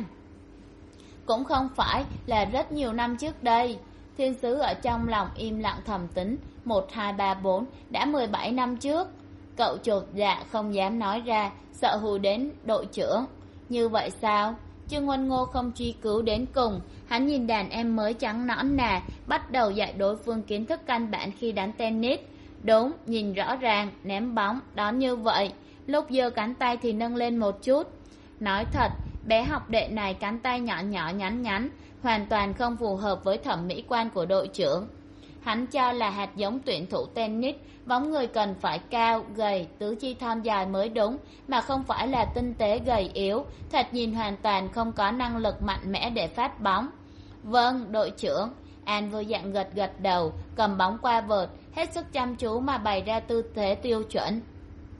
Cũng không phải, là rất nhiều năm trước đây. Thiên sứ ở trong lòng im lặng thầm tính, một hai ba bốn, đã mười bảy năm trước. Cậu chột dạ không dám nói ra, sợ hù đến đội trưởng. Như vậy sao? Trương Huân Ngô không truy cứu đến cùng, hắn nhìn đàn em mới trắng nõn nà, bắt đầu dạy đối phương kiến thức căn bản khi đánh tennis. Đúng, nhìn rõ ràng, ném bóng, đón như vậy, lúc giơ cánh tay thì nâng lên một chút. Nói thật, bé học đệ này cánh tay nhỏ nhỏ nhắn nhắn, hoàn toàn không phù hợp với thẩm mỹ quan của đội trưởng. Hắn cho là hạt giống tuyển thủ tennis, bóng người cần phải cao, gầy, tứ chi thon dài mới đúng, mà không phải là tinh tế gầy yếu, thật nhìn hoàn toàn không có năng lực mạnh mẽ để phát bóng. Vâng, đội trưởng. An Vô Dạng gật gật đầu, cầm bóng qua vợt, hết sức chăm chú mà bày ra tư thế tiêu chuẩn.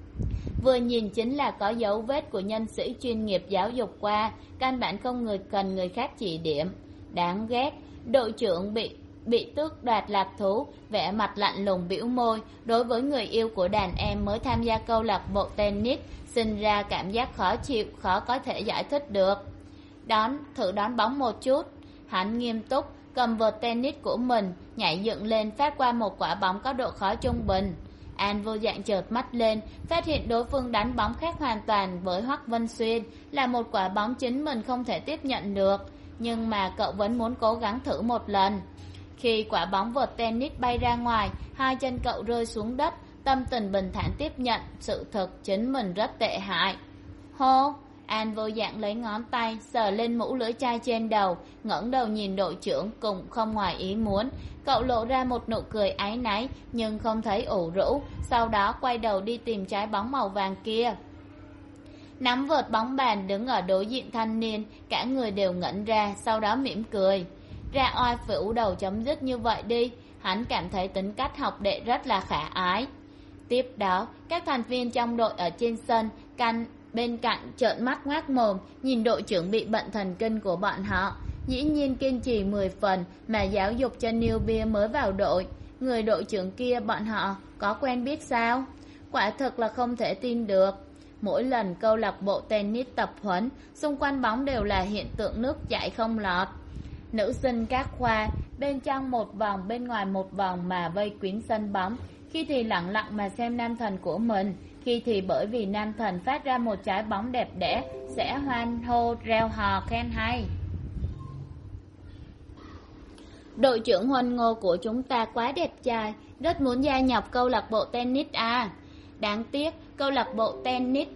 vừa nhìn chính là có dấu vết của nhân sĩ chuyên nghiệp giáo dục qua, căn bản không người cần người khác chỉ điểm. Đáng ghét, đội trưởng bị bị tước đoạt lạc thú, vẻ mặt lạnh lùng bĩu môi. Đối với người yêu của đàn em mới tham gia câu lạc bộ tennis, sinh ra cảm giác khó chịu, khó có thể giải thích được. Đón, thử đón bóng một chút. Hắn nghiêm túc, cầm vợt tennis của mình, nhảy dựng lên phát qua một quả bóng có độ khó trung bình. An vô dạng chợt mắt lên, phát hiện đối phương đánh bóng khác hoàn toàn với Hoắc Vân Xuyên, là một quả bóng chính mình không thể tiếp nhận được. Nhưng mà cậu vẫn muốn cố gắng thử một lần. Khi quả bóng vợt tennis bay ra ngoài, hai chân cậu rơi xuống đất, tâm tình bình thản tiếp nhận sự thực chính mình rất tệ hại. Hô! An vô dạng lấy ngón tay sờ lên mũ lưỡi chai trên đầu, ngẩng đầu nhìn đội trưởng cũng không ngoài ý muốn. Cậu lộ ra một nụ cười áy náy nhưng không thấy ủ rũ, sau đó quay đầu đi tìm trái bóng màu vàng kia. Nắm vợt bóng bàn đứng ở đối diện thanh niên, cả người đều ngẩn ra, sau đó mỉm cười. Ra oai phủ đầu chấm dứt như vậy đi, hắn cảm thấy tính cách học đệ rất là khả ái. Tiếp đó, các thành viên trong đội ở trên sân canh bên cạnh trợn mắt ngoác mồm nhìn đội trưởng bị bệnh thần kinh của bọn họ. Dĩ nhiên kiên trì mười phần mà giáo dục cho newbie mới vào đội. Người đội trưởng kia bọn họ có quen biết sao? Quả thực là không thể tin được. Mỗi lần câu lạc bộ tennis tập huấn, xung quanh bóng đều là hiện tượng nước chảy không lọt. Nữ sinh các khoa, bên trong một vòng bên ngoài một vòng mà vây quýnh sân bóng, khi thì lặng lặng mà xem nam thần của mình, khi thì bởi vì nam thần phát ra một trái bóng đẹp đẽ sẽ hoan hô reo hò khen hay. Đội trưởng Huân Ngô của chúng ta quá đẹp trai, rất muốn gia nhập câu lạc bộ tennis à. Đáng tiếc câu lạc bộ tennis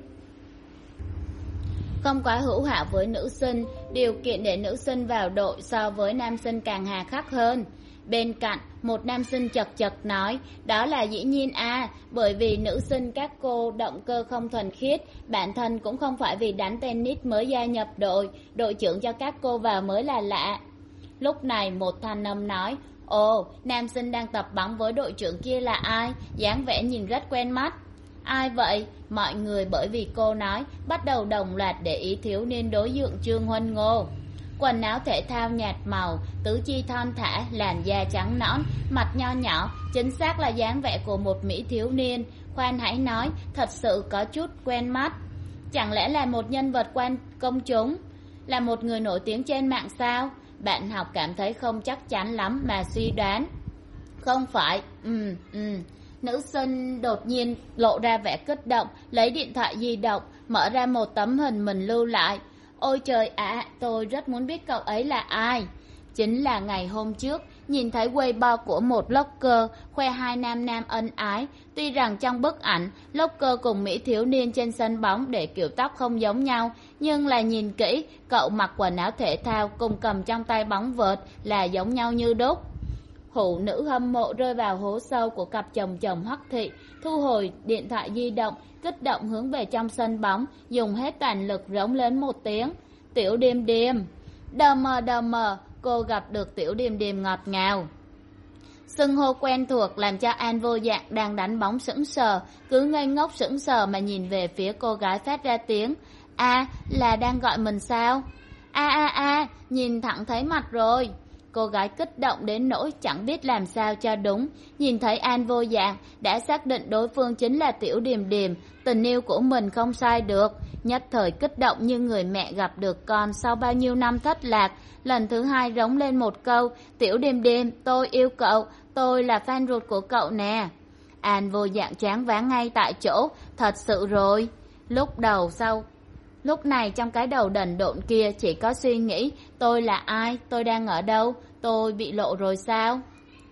không quá hữu hảo với nữ sinh, điều kiện để nữ sinh vào đội so với nam sinh càng hà khắc hơn. Bên cạnh, một nam sinh chật chật nói, đó là dĩ nhiên à, bởi vì nữ sinh các cô động cơ không thuần khiết, bản thân cũng không phải vì đánh tennis mới gia nhập đội, đội trưởng cho các cô vào mới là lạ. Lúc này một thanh âm nói, ồ, nam sinh đang tập bóng với đội trưởng kia là ai, dáng vẻ nhìn rất quen mắt. Ai vậy? Mọi người bởi vì cô nói bắt đầu đồng loạt để ý thiếu niên đối diện Trương Huân Ngô. Quần áo thể thao nhạt màu, tứ chi thon thả, làn da trắng nõn, mặt nho nhỏ, chính xác là dáng vẻ của một mỹ thiếu niên. Khoan hãy nói, thật sự có chút quen mắt. Chẳng lẽ là một nhân vật quan công chúng, là một người nổi tiếng trên mạng sao? Bạn học cảm thấy không chắc chắn lắm mà suy đoán. Không phải, ừ, ừ. Nữ sinh đột nhiên lộ ra vẻ kích động, lấy điện thoại di động, mở ra một tấm hình mình lưu lại. Ôi trời ạ, à, tôi rất muốn biết cậu ấy là ai. Chính là ngày hôm trước, nhìn thấy Weibo của một blogger khoe hai nam nam ân ái. Tuy rằng trong bức ảnh, blogger cùng mỹ thiếu niên trên sân bóng để kiểu tóc không giống nhau, nhưng là nhìn kỹ, cậu mặc quần áo thể thao cùng cầm trong tay bóng vợt là giống nhau như đúc. Hủ nữ hâm mộ rơi vào hố sâu của cặp chồng chồng Hoắc Thị, thu hồi điện thoại di động, kích động hướng về trong sân bóng, dùng hết toàn lực rống lên một tiếng. Tiểu Điềm Điềm, đờ mờ đờ mờ, cô gặp được Tiểu Điềm Điềm ngọt ngào. Xưng hô quen thuộc làm cho An vô dạng đang đánh bóng sững sờ, cứ ngây ngốc sững sờ mà nhìn về phía cô gái phát ra tiếng. A, là đang gọi mình sao? A a a, nhìn thẳng thấy mặt rồi. Cô gái kích động đến nỗi chẳng biết làm sao cho đúng. Nhìn thấy An vô dạng, đã xác định đối phương chính là Tiểu Điềm Điềm, tình yêu của mình không sai được. Nhất thời kích động như người mẹ gặp được con sau bao nhiêu năm thất lạc. Lần thứ hai rống lên một câu, Tiểu Điềm Điềm, tôi yêu cậu, tôi là fan ruột của cậu nè. An vô dạng choáng váng ngay tại chỗ, thật sự rồi. Lúc đầu sau Lúc này trong cái đầu đần độn kia chỉ có suy nghĩ, tôi là ai, tôi đang ở đâu, tôi bị lộ rồi sao?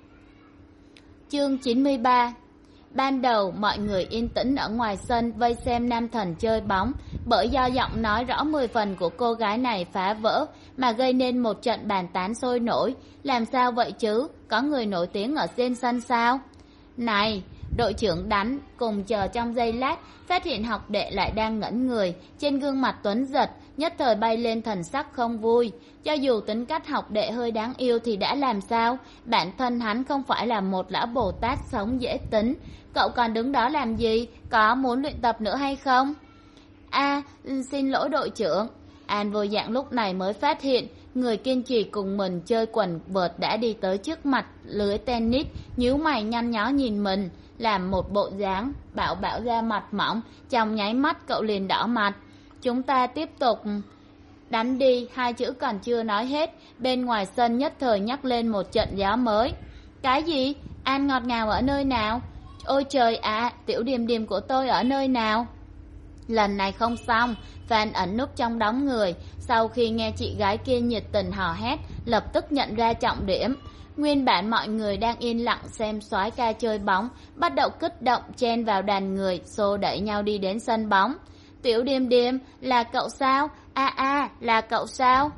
Chương chín mươi ba. Ban đầu mọi người yên tĩnh ở ngoài sân vây xem nam thần chơi bóng, bởi do giọng nói rõ mười phần của cô gái này phá vỡ mà gây nên một trận bàn tán sôi nổi. Làm sao vậy chứ, có người nổi tiếng ở trên sân sao? Này, đội trưởng đánh cùng chờ trong giây lát, phát hiện học đệ lại đang ngẩn người, trên gương mặt tuấn giật nhất thời bay lên thần sắc không vui. Cho dù tính cách học đệ hơi đáng yêu thì đã làm sao, bản thân hắn không phải là một lão Bồ Tát sống dễ tính. Cậu còn đứng đó làm gì, có muốn luyện tập nữa hay không? À, xin lỗi đội trưởng. An Vô Dạng lúc này mới phát hiện người kiên trì cùng mình chơi quần vợt đã đi tới trước mặt lưới tennis, nhíu mày nhăn nhó nhìn mình, làm một bộ dáng bảo bảo ra mặt mỏng. Trong nháy mắt cậu liền đỏ mặt. Chúng ta tiếp tục đánh đi. Hai chữ còn chưa nói hết, bên ngoài sân nhất thời nhắc lên một trận gió mới. Cái gì? An ngọt ngào ở nơi nào? Ôi trời ạ, à, Tiểu Điềm Điềm của tôi ở nơi nào? Lần này không xong, Phan ẩn núp trong đống người, sau khi nghe chị gái kia nhiệt tình hò hét, lập tức nhận ra trọng điểm. Nguyên bản mọi người đang yên lặng xem soái ca chơi bóng, bắt đầu kích động chen vào đàn người, xô đẩy nhau đi đến sân bóng. Tiểu Điềm Điềm, là cậu sao? A à, a, à, là cậu sao?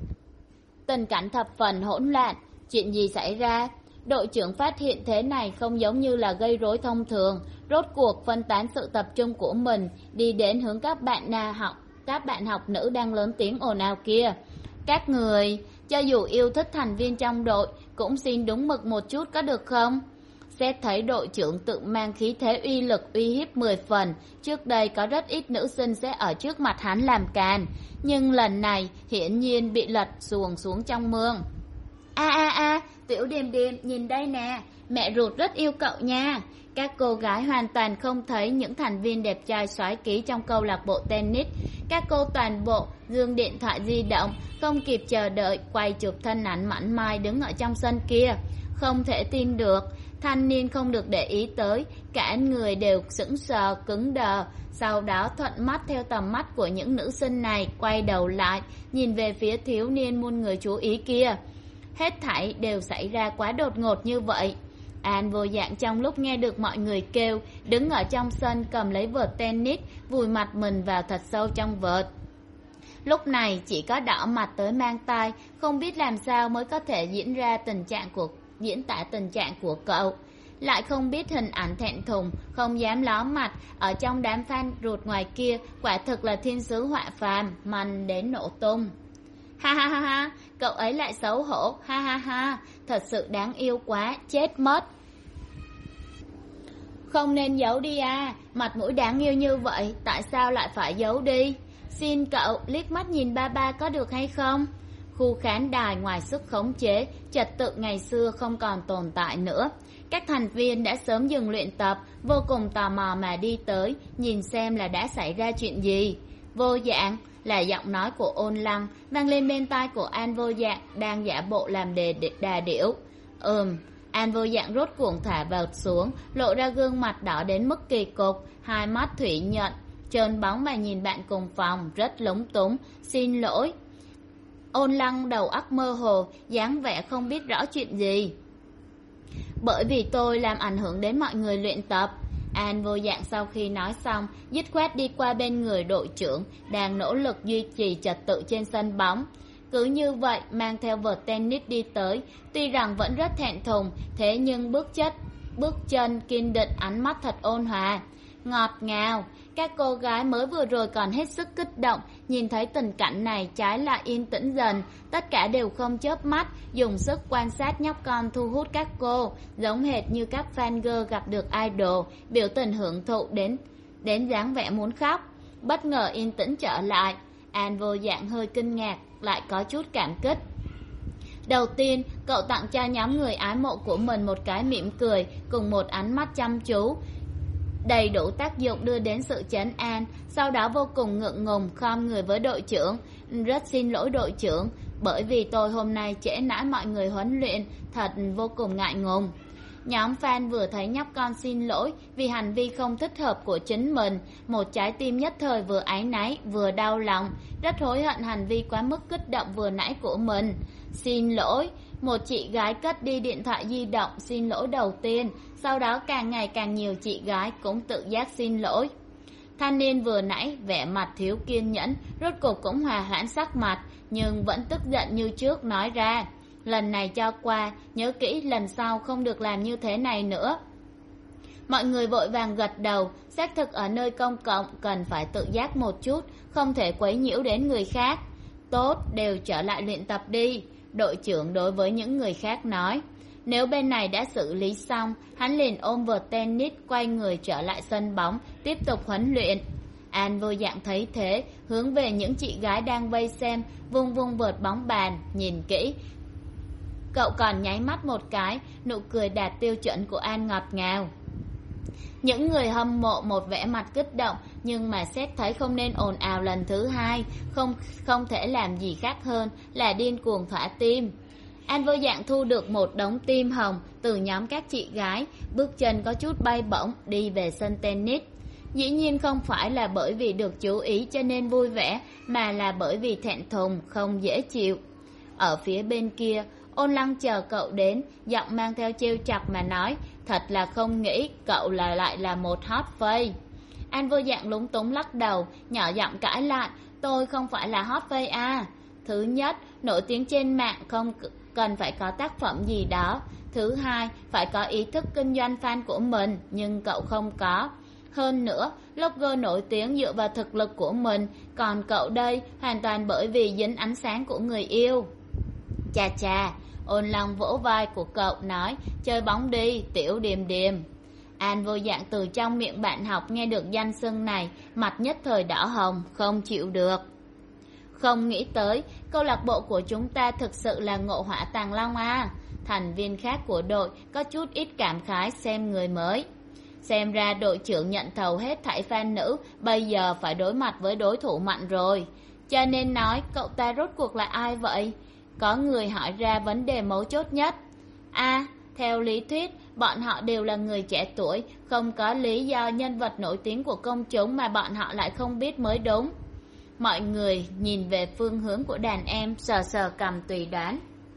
Tình cảnh thập phần hỗn loạn, chuyện gì xảy ra? Đội trưởng phát hiện thế này không giống như là gây rối thông thường, rốt cuộc phân tán sự tập trung của mình, đi đến hướng các bạn na học, các bạn học nữ đang lớn tiếng ồn ào kia. Các người, cho dù yêu thích thành viên trong đội, cũng xin đúng mực một chút có được không? Xét thấy đội trưởng tự mang khí thế uy lực uy hiếp mười phần, trước đây có rất ít nữ sinh sẽ ở trước mặt hắn làm càn, nhưng lần này hiển nhiên bị lật xuồng xuống trong mương. A a a, Tiểu Điềm Điềm, nhìn đây nè, mẹ ruột rất yêu cậu nha. Các cô gái hoàn toàn không thấy những thành viên đẹp trai soái ký trong câu lạc bộ tennis. Các cô toàn bộ giương điện thoại di động, không kịp chờ đợi quay chụp thân ảnh mảnh mai đứng ở trong sân kia. Không thể tin được, thanh niên không được để ý tới, cả người đều sững sờ cứng đờ. Sau đó thuận mắt theo tầm mắt của những nữ sinh này, quay đầu lại nhìn về phía thiếu niên muôn người chú ý kia. Hết thảy đều xảy ra quá đột ngột như vậy. An Vô Dạng trong lúc nghe được mọi người kêu, đứng ở trong sân cầm lấy vợt tennis, vùi mặt mình vào thật sâu trong vợt. Lúc này chỉ có đỏ mặt tới mang tai, không biết làm sao mới có thể diễn ra tình trạng của diễn tả tình trạng của cậu. Lại không biết hình ảnh thẹn thùng, không dám ló mặt ở trong đám fan ruột ngoài kia, quả thực là thiên sứ họa phàm, manh đến nổ tung. Ha ha ha ha, cậu ấy lại xấu hổ, ha ha ha, thật sự đáng yêu quá, chết mất. Không nên giấu đi à, mặt mũi đáng yêu như vậy, tại sao lại phải giấu đi? Xin cậu liếc mắt nhìn ba ba có được hay không? Khu khán đài ngoài sức khống chế, trật tự ngày xưa không còn tồn tại nữa. Các thành viên đã sớm dừng luyện tập, vô cùng tò mò mà đi tới, nhìn xem là đã xảy ra chuyện gì. Vô Dạng, là giọng nói của Ôn Lăng vang lên bên tai của An Vô Dạng đang giả bộ làm đề đà điểu. Ừm, An Vô Dạng rốt cuộc thả vợt xuống, lộ ra gương mặt đỏ đến mức kỳ cục, hai mắt thủy nhận trơn bóng mà nhìn bạn cùng phòng, rất lúng túng. Xin lỗi. Ôn Lăng đầu óc mơ hồ, dáng vẻ không biết rõ chuyện gì. Bởi vì tôi làm ảnh hưởng đến mọi người luyện tập. An Vô Dạng sau khi nói xong, dứt khoát đi qua bên người đội trưởng đang nỗ lực duy trì trật tự trên sân bóng. Cứ như vậy mang theo vợt tennis đi tới, tuy rằng vẫn rất thẹn thùng, thế nhưng bước chất bước chân kiên định, ánh mắt thật ôn hòa, ngọt ngào. Các cô gái mới vừa rồi còn hết sức kích động, nhìn thấy tình cảnh này trái lại yên tĩnh dần, tất cả đều không chớp mắt, dùng sức quan sát nhóc con thu hút các cô, giống hệt như các fan girl gặp được idol, biểu tình hưởng thụ đến đến dáng vẻ muốn khóc. Bất ngờ yên tĩnh trở lại, An Vô Dạng hơi kinh ngạc, lại có chút cảm kích. Đầu tiên, cậu tặng cho nhóm người ái mộ của mình một cái mỉm cười cùng một ánh mắt chăm chú, đầy đủ tác dụng đưa đến sự trấn an. Sau đó vô cùng ngượng ngùng khom người với đội trưởng. Rất xin lỗi đội trưởng, bởi vì tôi hôm nay trễ nải mọi người huấn luyện, thật vô cùng ngại ngùng. Nhóm fan vừa thấy nhóc con xin lỗi vì hành vi không thích hợp của chính mình, một trái tim nhất thời vừa áy náy vừa đau lòng, rất hối hận hành vi quá mức kích động vừa nãy của mình. Xin lỗi. Một chị gái cất đi điện thoại di động xin lỗi đầu tiên, sau đó càng ngày càng nhiều chị gái cũng tự giác xin lỗi. Thanh niên vừa nãy vẻ mặt thiếu kiên nhẫn, rốt cuộc cũng hòa hoãn sắc mặt, nhưng vẫn tức giận như trước nói ra, lần này cho qua, nhớ kỹ lần sau không được làm như thế này nữa. Mọi người vội vàng gật đầu, xác thực ở nơi công cộng cần phải tự giác một chút, không thể quấy nhiễu đến người khác. tốt đều trở lại luyện tập đi, đội trưởng đối với những người khác nói. Nếu bên này đã xử lý xong, hắn liền ôm vợt tennis quay người trở lại sân bóng, tiếp tục huấn luyện. An Vô Dạng thấy thế, hướng về những chị gái đang vây xem, vung vung vợt bóng bàn, nhìn kỹ. Cậu còn nháy mắt một cái, nụ cười đạt tiêu chuẩn của An ngọt ngào. Những người hâm mộ một vẻ mặt kích động, nhưng mà xét thấy không nên ồn ào lần thứ hai, không không thể làm gì khác hơn là điên cuồng thỏa tim. An Vô Dạng thu được một đống tim hồng từ nhóm các chị gái, bước chân có chút bay bổng đi về sân tennis. Dĩ nhiên không phải là bởi vì được chú ý cho nên vui vẻ, mà là bởi vì thẹn thùng không dễ chịu. Ở phía bên kia, Ôn Lăng chờ cậu đến, giọng mang theo trêu chọc mà nói, thật là không nghĩ cậu là lại là một hot face. An Vô Dạng lúng túng lắc đầu, nhỏ giọng cãi lại, tôi không phải là hot face à. Thứ nhất, nổi tiếng trên mạng không cần phải có tác phẩm gì đó. Thứ hai, phải có ý thức kinh doanh fan của mình, nhưng cậu không có. Hơn nữa, blogger nổi tiếng dựa vào thực lực của mình, còn cậu đây hoàn toàn bởi vì dính ánh sáng của người yêu. Chà chà, Ôn Lăng vỗ vai của cậu nói, chơi bóng đi, tiểu điềm điềm. An Vô Dạng từ trong miệng bạn học nghe được danh xưng này, mặt nhất thời đỏ hồng, không chịu được. Không nghĩ tới, câu lạc bộ của chúng ta thực sự là ngộ hỏa tàng long à. Thành viên khác của đội có chút ít cảm khái xem người mới. Xem ra đội trưởng nhận thầu hết thảy fan nữ, bây giờ phải đối mặt với đối thủ mạnh rồi. Cho nên nói, cậu ta rốt cuộc là ai vậy? Có người hỏi ra vấn đề mấu chốt nhất. À, theo lý thuyết, bọn họ đều là người trẻ tuổi, không có lý do nhân vật nổi tiếng của công chúng mà bọn họ lại không biết mới đúng. Mọi người nhìn về phương hướng của đàn em, sờ sờ cầm tùy đoán.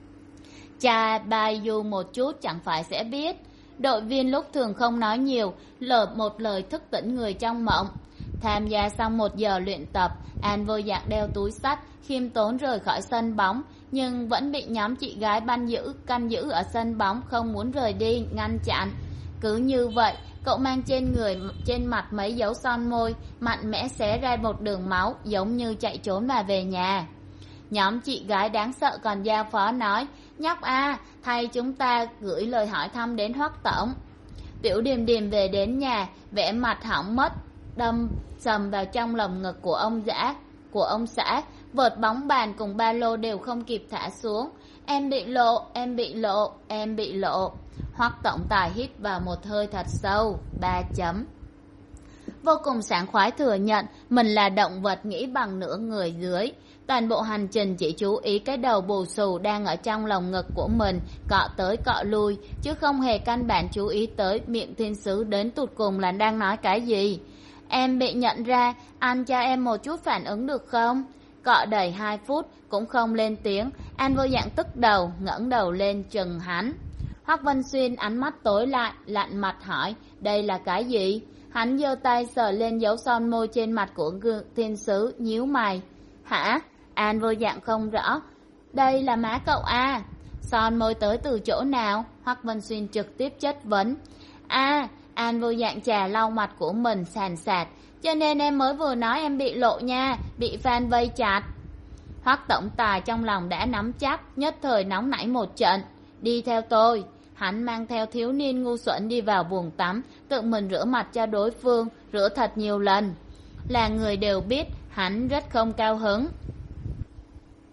Cha Bayu một chút chẳng phải sẽ biết. Đội viên lúc thường không nói nhiều, lờ một lời thức tỉnh người trong mộng. Tham gia xong một giờ luyện tập, An Vô Dạng đeo túi xách, khiêm tốn rời khỏi sân bóng, nhưng vẫn bị nhóm chị gái ban giữ canh giữ ở sân bóng không muốn rời đi, ngăn chặn. Cứ như vậy, cậu mang trên người trên mặt mấy dấu son môi, mạnh mẽ xé ra một đường máu, giống như chạy trốn mà về nhà. Nhóm chị gái đáng sợ còn giao phó nói, nhóc a, thay chúng ta gửi lời hỏi thăm đến Hoắc tổng. Tiểu Điềm Điềm về đến nhà, vẻ mặt hỏng mất, đâm sầm vào trong lồng ngực của ông xã, của ông xã, vợt bóng bàn cùng ba lô đều không kịp thả xuống. Em bị lộ, em bị lộ, em bị lộ. Hoắc tổng tài hít vào một hơi thật sâu, ba chấm. Vô cùng sảng khoái thừa nhận mình là động vật nghĩ bằng nửa người dưới. Toàn bộ hành trình chỉ chú ý cái đầu bù xù đang ở trong lồng ngực của mình, cọ tới cọ lui, chứ không hề căn bản chú ý tới miệng thiên sứ đến tụt cùng là đang nói cái gì. Em bị nhận ra, anh cho em một chút phản ứng được không? Cọ đầy hai phút cũng không lên tiếng. An Vô Dạng tức đầu, ngẩng đầu lên chừng hắn. Hoắc Vân Xuyên ánh mắt tối lại, lạnh mặt hỏi, đây là cái gì? Hắn giơ tay sờ lên dấu son môi trên mặt của thiên sứ, nhíu mày. Hả? An Vô Dạng không rõ. Đây là má cậu à? Son môi tới từ chỗ nào? Hoắc Vân Xuyên trực tiếp chất vấn. À, An Vô Dạng chà lau mặt của mình sàn sạt. Cho nên em mới vừa nói em bị lộ nha, bị fan vây chặt. Hoắc tổng tài trong lòng đã nắm chắc, nhất thời nóng nảy một trận. Đi theo tôi. Hắn mang theo thiếu niên ngu xuẩn đi vào buồng tắm, tự mình rửa mặt cho đối phương, rửa thật nhiều lần. Là người đều biết hắn rất không cao hứng.